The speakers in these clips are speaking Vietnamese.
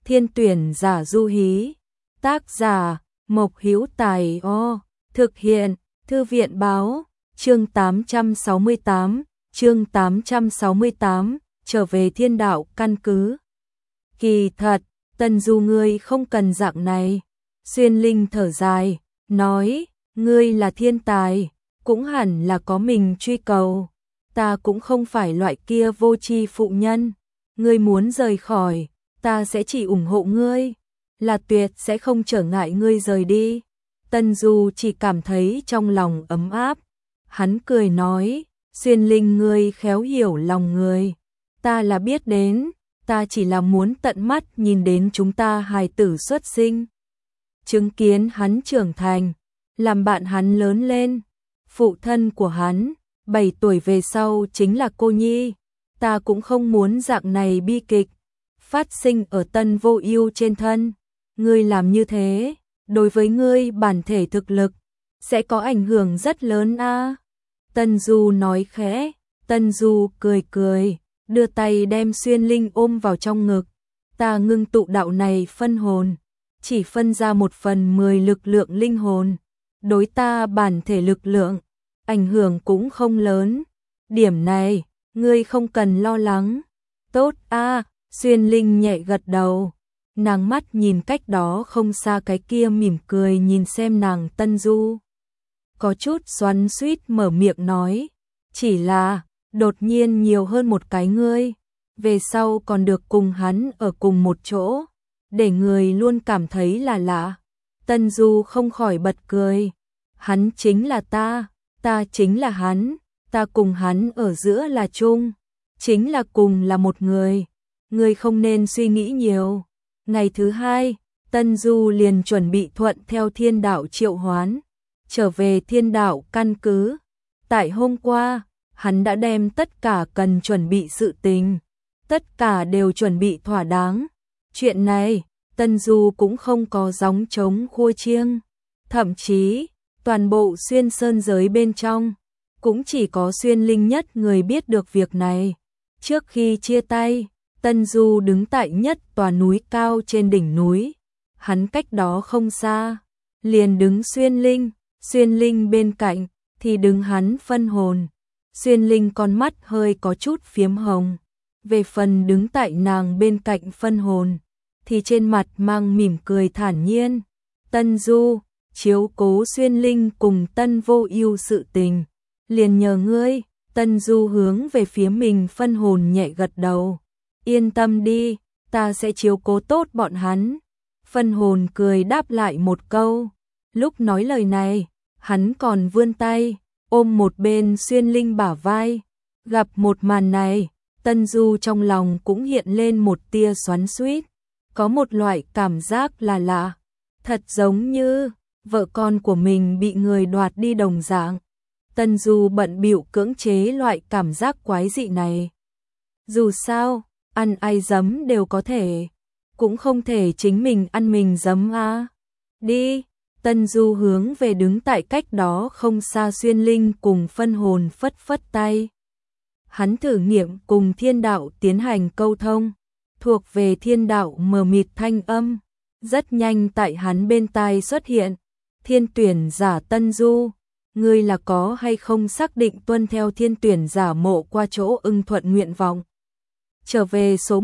Thiên tuyển giả du hí. Tác giả Mộc Hữu Tài. Thực hiện Thư viện báo. Chương 868, trở về thiên đạo căn cứ. Kỳ thật, Tân Du ngươi không cần dạng này. Xuyên Linh thở dài, nói, ngươi là thiên tài, cũng hẳn là có mình truy cầu. Ta cũng không phải loại kia vô tri phụ nhân. Ngươi muốn rời khỏi, ta sẽ chỉ ủng hộ ngươi, là tuyệt sẽ không trở ngại ngươi rời đi. Tân Du chỉ cảm thấy trong lòng ấm áp. Hắn cười nói, Xuyên Linh ngươi khéo hiểu lòng người. Ta là biết đến, ta chỉ là muốn tận mắt nhìn đến chúng ta hài tử xuất sinh. Chứng kiến hắn trưởng thành, làm bạn hắn lớn lên. Phụ thân của hắn, 7 tuổi về sau chính là cô nhi. Ta cũng không muốn dạng này bi kịch phát sinh ở Tân Vô Ưu trên thân. Ngươi làm như thế, đối với ngươi bản thể thực lực sẽ có ảnh hưởng rất lớn a. Tân Du nói khẽ. Tân Du cười cười, đưa tay đem Xuyên Linh ôm vào trong ngực. Ta ngưng tụ đạo này phân hồn, chỉ phân ra 1/10 lực lượng linh hồn, đối ta bản thể lực lượng ảnh hưởng cũng không lớn. Điểm này, ngươi không cần lo lắng. Tốt a. Xuyên Linh nhẹ gật đầu. Nàng mắt nhìn cách đó không xa cái kia mỉm cười nhìn xem nàng. Tân Du có chút xoắn xuýt mở miệng nói, chỉ là đột nhiên nhiều hơn một cái ngươi, về sau còn được cùng hắn ở cùng một chỗ, để người luôn cảm thấy là lạ. Tân Du không khỏi bật cười. Hắn chính là ta chính là hắn, ta cùng hắn ở giữa là chung, chính là cùng là một người. Ngươi không nên suy nghĩ nhiều. Ngày thứ 2, Tân Du liền chuẩn bị thuận theo thiên đạo triệu hoán, trở về thiên đạo căn cứ. Tại hôm qua, hắn đã đem tất cả cần chuẩn bị sự tình, tất cả đều chuẩn bị thỏa đáng. Chuyện này, Tân Du cũng không có gióng trống khua chiêng, thậm chí toàn bộ Xuyên Sơn giới bên trong cũng chỉ có Xuyên Linh nhất người biết được việc này. Trước khi chia tay, Tân Du đứng tại nhất tòa núi cao trên đỉnh núi. Hắn cách đó không xa, liền đứng Xuyên Linh. Xuyên Linh bên cạnh thì đứng hắn phân hồn. Xuyên Linh con mắt hơi có chút phiếm hồng. Về phần đứng tại nàng bên cạnh phân hồn thì trên mặt mang mỉm cười thản nhiên. Tân Du, chiếu cố Xuyên Linh cùng Tân Vô Ưu sự tình, liền nhờ ngươi. Tân Du hướng về phía mình phân hồn nhẹ gật đầu. Yên tâm đi, ta sẽ chiếu cố tốt bọn hắn. Phân hồn cười đáp lại một câu. Lúc nói lời này, hắn còn vươn tay ôm một bên Xuyên Linh bả vai. Gặp một màn này, Tân Du trong lòng cũng hiện lên một tia xoắn xuýt, có một loại cảm giác là lạ, thật giống như vợ con của mình bị người đoạt đi đồng dạng. Tân Du bận bịu cưỡng chế loại cảm giác quái dị này. Dù sao, ăn ai giấm đều có thể, cũng không thể chính mình ăn mình giấm a. Đi. Tân Du hướng về đứng tại cách đó không xa Xuyên Linh cùng phân hồn phất phất tay. Hắn thử nghiệm cùng thiên đạo tiến hành câu thông, thuộc về thiên đạo mờ mịt thanh âm, rất nhanh tại hắn bên tai xuất hiện. Thiên tuyển giả Tân Du, ngươi là có hay không xác định tuân theo thiên tuyển giả mộ qua chỗ ưng thuận nguyện vọng, trở về số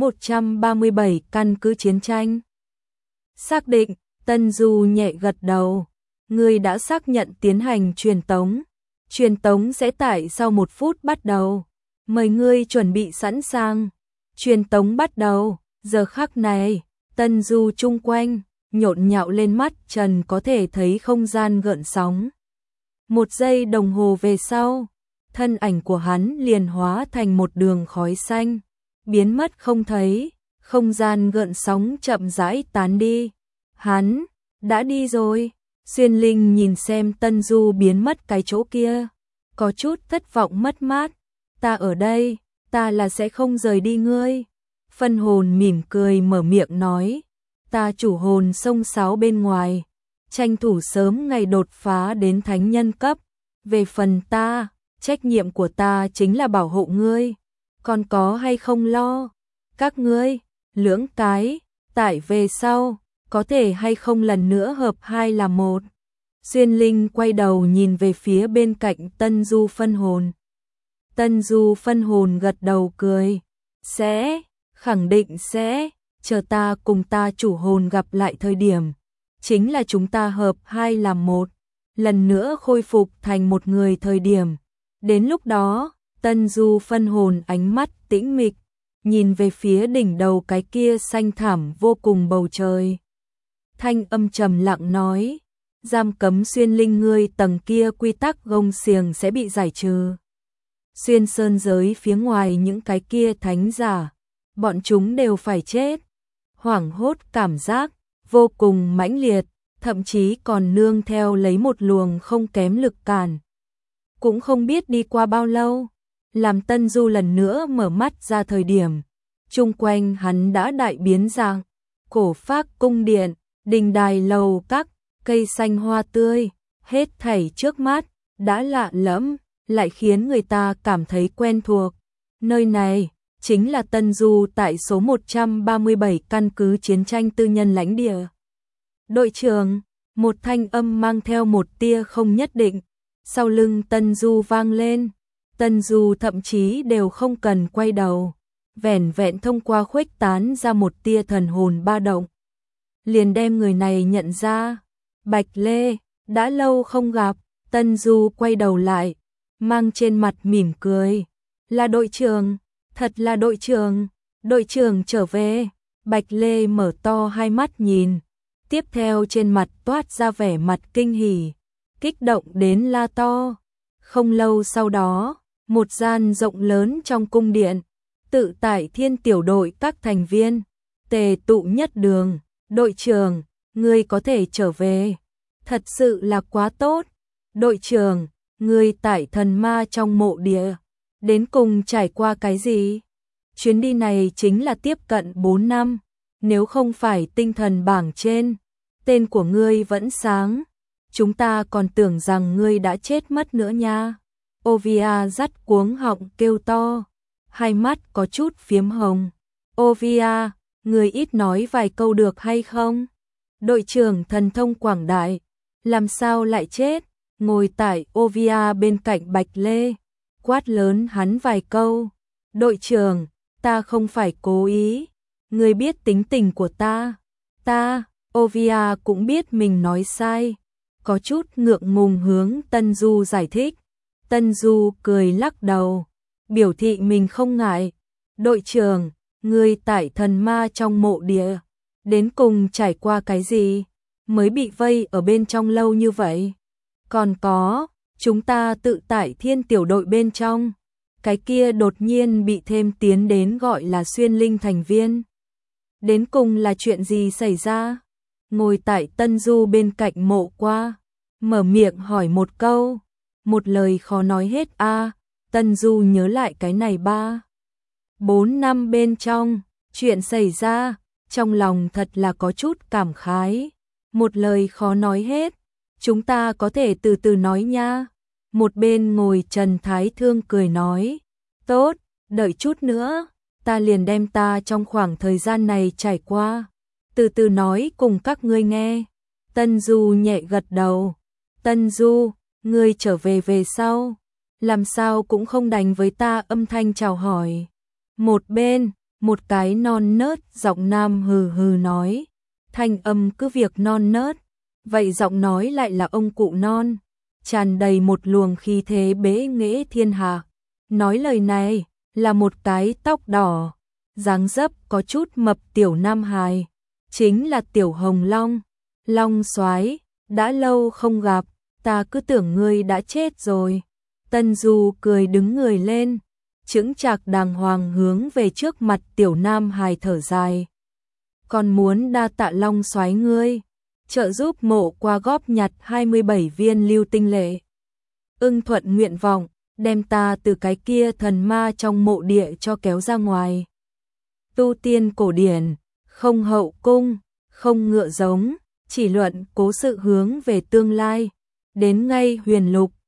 137 căn cứ chiến tranh? Xác định. Tân Du nhẹ gật đầu. Ngươi đã xác nhận tiến hành truyền tống. Truyền tống sẽ tại sau 1 phút bắt đầu. Mời ngươi chuẩn bị sẵn sàng. Truyền tống bắt đầu. Giờ khắc này, Tân Du chung quanh nhộn nhạo lên mắt trần có thể thấy không gian gợn sóng. 1 giây đồng hồ về sau, thân ảnh của hắn liền hóa thành một đường khói xanh, biến mất không thấy. Không gian gợn sóng chậm rãi tán đi. Hắn đã đi rồi. Xuyên Linh nhìn xem Tân Du biến mất cái chỗ kia, có chút thất vọng mất mát. Ta ở đây, ta là sẽ không rời đi ngươi. Phân hồn mỉm cười mở miệng nói, ta chủ hồn sông sáo bên ngoài, tranh thủ sớm ngày đột phá đến thánh nhân cấp. Về phần ta, trách nhiệm của ta chính là bảo hộ ngươi, còn có hay không lo các ngươi, lưỡng cái. tại về sau, có thể hay không lần nữa hợp hai là một. Xuyên Linh quay đầu nhìn về phía bên cạnh Tân Du phân hồn. Tân Du phân hồn gật đầu cười. Sẽ, khẳng định sẽ, chờ ta cùng ta chủ hồn gặp lại thời điểm. Chính là chúng ta hợp hai làm một, lần nữa khôi phục thành một người thời điểm. Đến lúc đó, Tân Du phân hồn ánh mắt tĩnh mịch, nhìn về phía đỉnh đầu cái kia xanh thẳm vô cùng bầu trời. Thanh âm trầm lặng nói, giam cấm Xuyên Linh ngươi tầng kia quy tắc gông xiềng sẽ bị giải trừ. Xuyên sơn giới phía ngoài những cái kia thánh giả, bọn chúng đều phải chết. Hoảng hốt cảm giác vô cùng mãnh liệt, thậm chí còn nương theo lấy một luồng không kém lực cản. Cũng không biết đi qua bao lâu, làm Tân Du lần nữa mở mắt ra thời điểm, chung quanh hắn đã đại biến dạng, cổ phác cung điện, đình đài lầu các, cây xanh hoa tươi, hết thảy trước mắt, đã lạ lẫm, lại khiến người ta cảm thấy quen thuộc. Nơi này, chính là Tân Du tại số 137 căn cứ chiến tranh tư nhân lãnh địa. Đội trưởng, một thanh âm mang theo một tia không nhất định, sau lưng Tân Du vang lên. Tân Du thậm chí đều không cần quay đầu, vẻn vẹn thông qua khuếch tán ra một tia thần hồn ba động. Liền đem người này nhận ra. Bạch Lê, đã lâu không gặp. Tân Du quay đầu lại, mang trên mặt mỉm cười. Là đội trưởng, thật là đội trưởng trở về. Bạch Lê mở to hai mắt nhìn, tiếp theo trên mặt toát ra vẻ mặt kinh hỉ, kích động đến la to. Không lâu sau đó, một gian rộng lớn trong cung điện, tự tại Thiên tiểu đội các thành viên, tề tụ nhất đường. Đội trưởng, ngươi có thể trở về, thật sự là quá tốt. Đội trưởng, ngươi tại thần ma trong mộ địa, đến cùng trải qua cái gì? Chuyến đi này chính là tiếp cận 4 năm, nếu không phải tinh thần bảng trên, tên của ngươi vẫn sáng, chúng ta còn tưởng rằng ngươi đã chết mất nữa nha. Ovia dắt cuống họng kêu to, hai mắt có chút phiếm hồng. Ovia, ngươi ít nói vài câu được hay không? Đội trưởng thần thông quảng đại, làm sao lại chết? Ngồi tại Ovia bên cạnh Bạch Lê, quát lớn hắn vài câu. Đội trưởng, ta không phải cố ý, ngươi biết tính tình của ta. Ovia cũng biết mình nói sai, có chút ngượng ngùng hướng Tân Du giải thích. Tân Du cười lắc đầu, biểu thị mình không ngại. Đội trưởng, ngươi tại thần ma trong mộ địa, đến cùng trải qua cái gì, mới bị vây ở bên trong lâu như vậy? Còn có, chúng ta tự tại Thiên tiểu đội bên trong, cái kia đột nhiên bị thêm tiến đến gọi là Xuyên Linh thành viên. Đến cùng là chuyện gì xảy ra? Ngồi tại Tân Du bên cạnh mộ qua, mở miệng hỏi một câu, một lời khó nói hết a. Tân Du nhớ lại cái này 3-4 năm bên trong, chuyện xảy ra, trong lòng thật là có chút cảm khái. Một lời khó nói hết, chúng ta có thể từ từ nói nha. Một bên ngồi Trần Thái Thương cười nói, tốt, đợi chút nữa, ta liền đem ta trong khoảng thời gian này trải qua, từ từ nói cùng các ngươi nghe. Tân Du nhẹ gật đầu. Tân Du, ngươi trở về về sau, làm sao cũng không đành với ta âm thanh chào hỏi. Một bên, một cái non nớt giọng nam hừ hừ nói, thanh âm cứ việc non nớt, vậy giọng nói lại là ông cụ non, tràn đầy một luồng khí thế bế nghệ thiên hạ. Nói lời này là một cái tóc đỏ, dáng dấp có chút mập tiểu nam hài, chính là Tiểu Hồng Long. Long soái, đã lâu không gặp, ta cứ tưởng ngươi đã chết rồi. Tân Du cười đứng người lên, chững chạc đàng hoàng hướng về trước mặt tiểu nam hài thở dài. Còn muốn đa tạ Long soái ngươi, trợ giúp mộ qua góp nhặt 27 viên lưu tinh lệ. Ưng thuận nguyện vọng, đem ta từ cái kia thần ma trong mộ địa cho kéo ra ngoài. Tu tiên cổ điển, không hậu cung, không ngựa giống, chỉ luận cố sự hướng về tương lai, đến ngay huyền lục,